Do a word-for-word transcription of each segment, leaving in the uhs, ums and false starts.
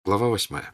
Глава восьмая.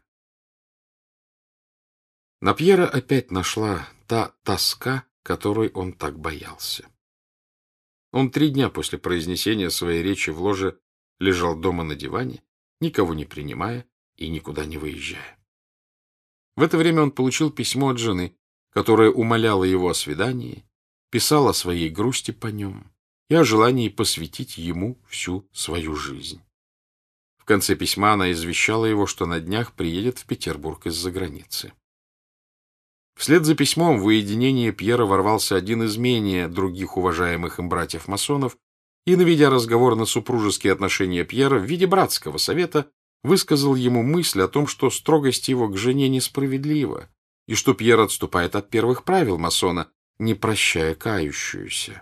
На Пьера опять нашла та тоска, которой он так боялся. Он три дня после произнесения своей речи в ложе лежал дома на диване, никого не принимая и никуда не выезжая. В это время он получил письмо от жены, которая умоляла его о свидании, писала о своей грусти по нем и о желании посвятить ему всю свою жизнь. В конце письма она извещала его, что на днях приедет в Петербург из-за границы. Вслед за письмом в уединение Пьера ворвался один из менее других уважаемых им братьев-масонов и, наведя разговор на супружеские отношения Пьера в виде братского совета, высказал ему мысль о том, что строгость его к жене несправедлива, и что Пьер отступает от первых правил масона, не прощая кающуюся.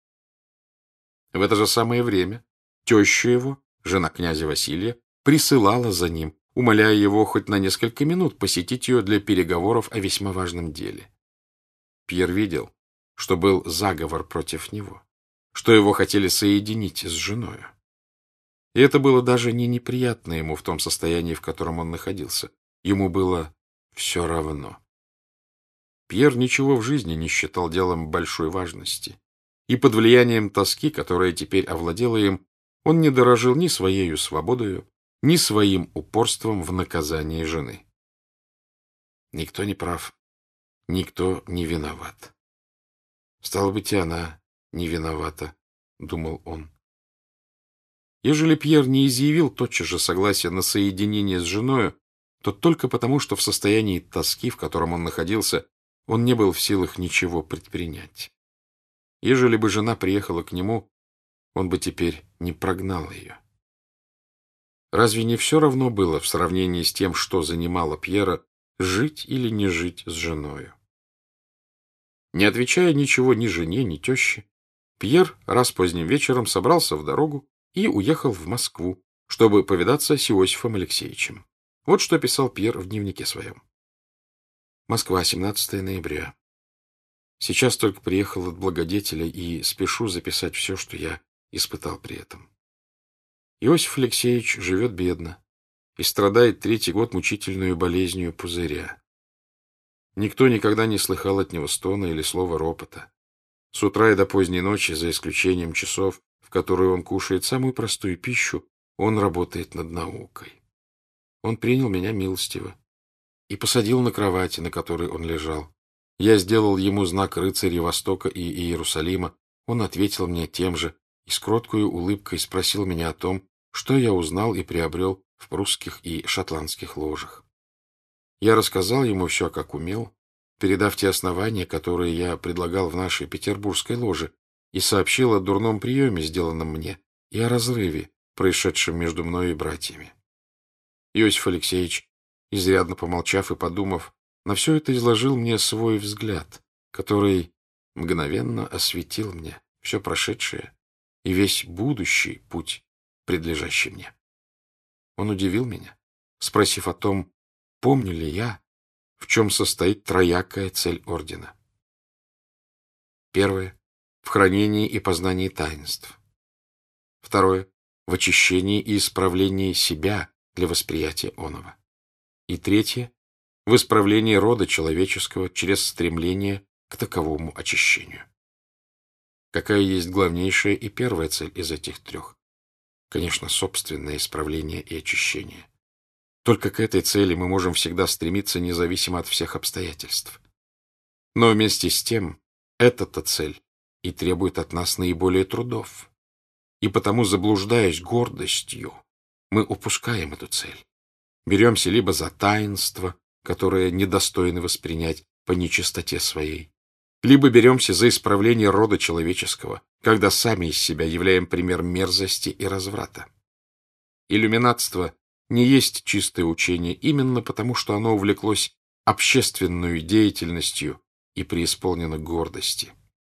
В это же самое время теща его, жена князя Василия, присылала за ним, умоляя его хоть на несколько минут посетить ее для переговоров о весьма важном деле. Пьер видел, что был заговор против него, что его хотели соединить с женою. И это было даже не неприятно ему в том состоянии, в котором он находился. Ему было все равно. Пьер ничего в жизни не считал делом большой важности, и под влиянием тоски, которая теперь овладела им, он не дорожил ни своею свободою, ни своим упорством в наказании жены. Никто не прав, никто не виноват. Стало быть, и она не виновата, — думал он. Ежели Пьер не изъявил тотчас же согласия на соединение с женою, то только потому, что в состоянии тоски, в котором он находился, он не был в силах ничего предпринять. Ежели бы жена приехала к нему, он бы теперь не прогнал ее. Разве не все равно было в сравнении с тем, что занимало Пьера, жить или не жить с женою? Не отвечая ничего ни жене, ни теще, Пьер раз поздним вечером собрался в дорогу и уехал в Москву, чтобы повидаться с Иосифом Алексеевичем. Вот что писал Пьер в дневнике своем. Москва, семнадцатое ноября. Сейчас только приехал от благодетеля и спешу записать все, что я испытал при этом. Иосиф Алексеевич живет бедно и страдает третий год мучительную болезнью пузыря. Никто никогда не слыхал от него стона или слова ропота. С утра и до поздней ночи, за исключением часов, в которые он кушает самую простую пищу, он работает над наукой. Он принял меня милостиво и посадил на кровати, на которой он лежал. Я сделал ему знак рыцаря Востока и Иерусалима. Он ответил мне тем же и с кроткой улыбкой спросил меня о том, что я узнал и приобрел в прусских и шотландских ложах. Я рассказал ему все, как умел, передав те основания, которые я предлагал в нашей петербургской ложе, и сообщил о дурном приеме, сделанном мне, и о разрыве, происшедшем между мной и братьями. Иосиф Алексеевич, изрядно помолчав и подумав, на все это изложил мне свой взгляд, который мгновенно осветил мне все прошедшее и весь будущий путь, предлежащий мне. Он удивил меня, спросив о том, помню ли я, в чем состоит троякая цель ордена. Первое — в хранении и познании таинств. Второе — в очищении и исправлении себя для восприятия оного. И третье — в исправлении рода человеческого через стремление к таковому очищению. Какая есть главнейшая и первая цель из этих трех? Конечно, собственное исправление и очищение. Только к этой цели мы можем всегда стремиться независимо от всех обстоятельств. Но вместе с тем, эта-то цель и требует от нас наиболее трудов. И потому, заблуждаясь гордостью, мы упускаем эту цель. Беремся либо за таинство, которое недостойно воспринять по нечистоте своей, либо беремся за исправление рода человеческого, когда сами из себя являем пример мерзости и разврата. Иллюминатство не есть чистое учение именно потому, что оно увлеклось общественной деятельностью и преисполнено гордости.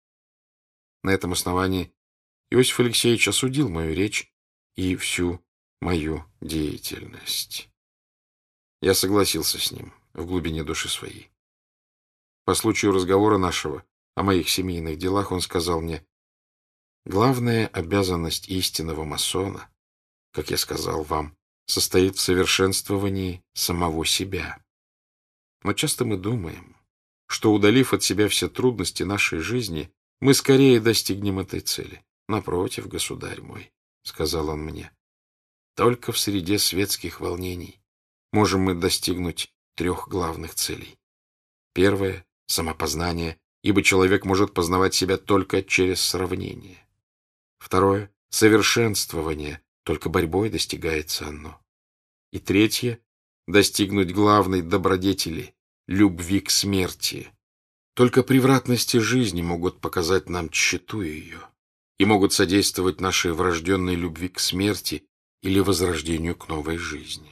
На этом основании Иосиф Алексеевич осудил мою речь и всю мою деятельность. Я согласился с ним в глубине души своей. По случаю разговора нашего о моих семейных делах он сказал мне: главная обязанность истинного масона, как я сказал вам, состоит в совершенствовании самого себя. Но часто мы думаем, что, удалив от себя все трудности нашей жизни, мы скорее достигнем этой цели. Напротив, государь мой, — сказал он мне, — только в среде светских волнений можем мы достигнуть трех главных целей. Первое — самопознание, ибо человек может познавать себя только через сравнение. Второе — совершенствование, только борьбой достигается оно. И третье — достигнуть главной добродетели — любви к смерти. Только превратности жизни могут показать нам тщету ее и могут содействовать нашей врожденной любви к смерти или возрождению к новой жизни.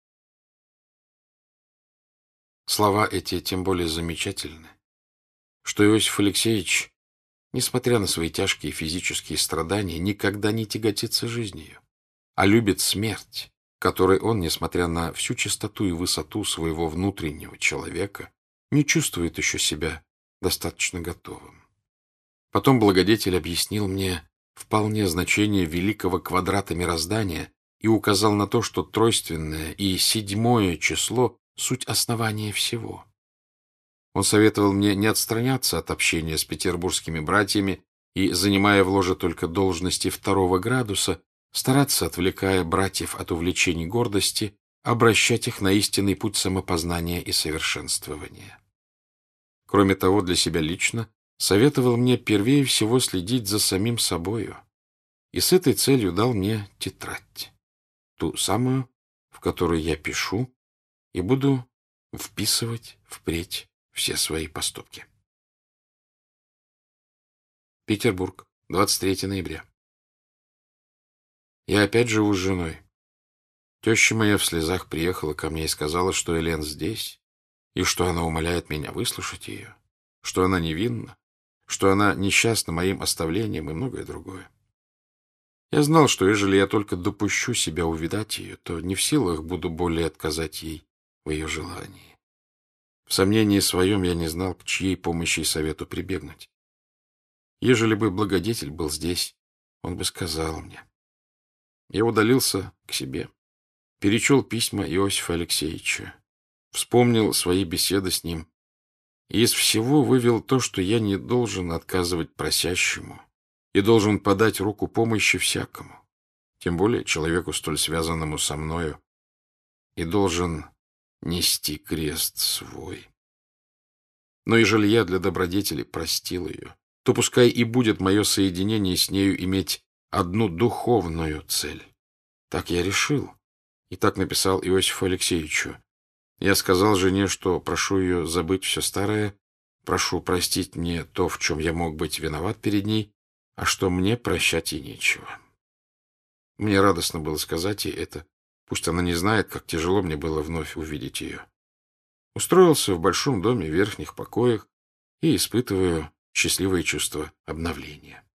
Слова эти тем более замечательны, что Иосиф Алексеевич, несмотря на свои тяжкие физические страдания, никогда не тяготится жизнью, а любит смерть, которой он, несмотря на всю чистоту и высоту своего внутреннего человека, не чувствует еще себя достаточно готовым. Потом благодетель объяснил мне вполне значение великого квадрата мироздания и указал на то, что тройственное и седьмое число — суть основания всего. Он советовал мне не отстраняться от общения с петербургскими братьями и, занимая в ложе только должности второго градуса, стараться, отвлекая братьев от увлечений гордости, обращать их на истинный путь самопознания и совершенствования. Кроме того, для себя лично советовал мне первее всего следить за самим собою, и с этой целью дал мне тетрадь, ту самую, в которой я пишу и буду вписывать впредь все свои поступки. Петербург, двадцать третьего ноября. Я опять живу с женой. Теща моя в слезах приехала ко мне и сказала, что Элен здесь, и что она умоляет меня выслушать ее, что она невинна, что она несчастна моим оставлением и многое другое. Я знал, что ежели я только допущу себя увидать ее, то не в силах буду более отказать ей в ее желании. В сомнении своем я не знал, к чьей помощи и совету прибегнуть. Ежели бы благодетель был здесь, он бы сказал мне. Я удалился к себе, перечел письма Иосифа Алексеевича, вспомнил свои беседы с ним и из всего вывел то, что я не должен отказывать просящему и должен подать руку помощи всякому, тем более человеку, столь связанному со мною, и должен нести крест свой. Но ежели я для добродетели простил ее, то пускай и будет мое соединение с нею иметь одну духовную цель. Так я решил, и так написал Иосифу Алексеевичу. Я сказал жене, что прошу ее забыть все старое, прошу простить мне то, в чем я мог быть виноват перед ней, а что мне прощать ей нечего. Мне радостно было сказать ей это, пусть она не знает, как тяжело мне было вновь увидеть ее. Устроился в большом доме в верхних покоях и испытываю счастливое чувство обновления.